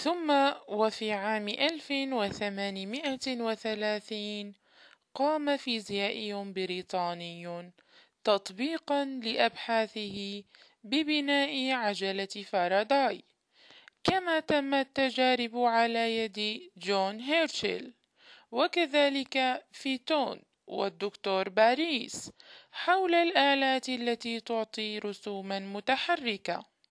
ثم وفي عام 1830 قام فيزيائي بريطاني تطبيقا لأبحاثه ببناء عجلة فاراداي، كما تمت التجارب على يد جون هيرشيل، وكذلك فيتون والدكتور باريس حول الآلات التي تعطي رسوما متحركة.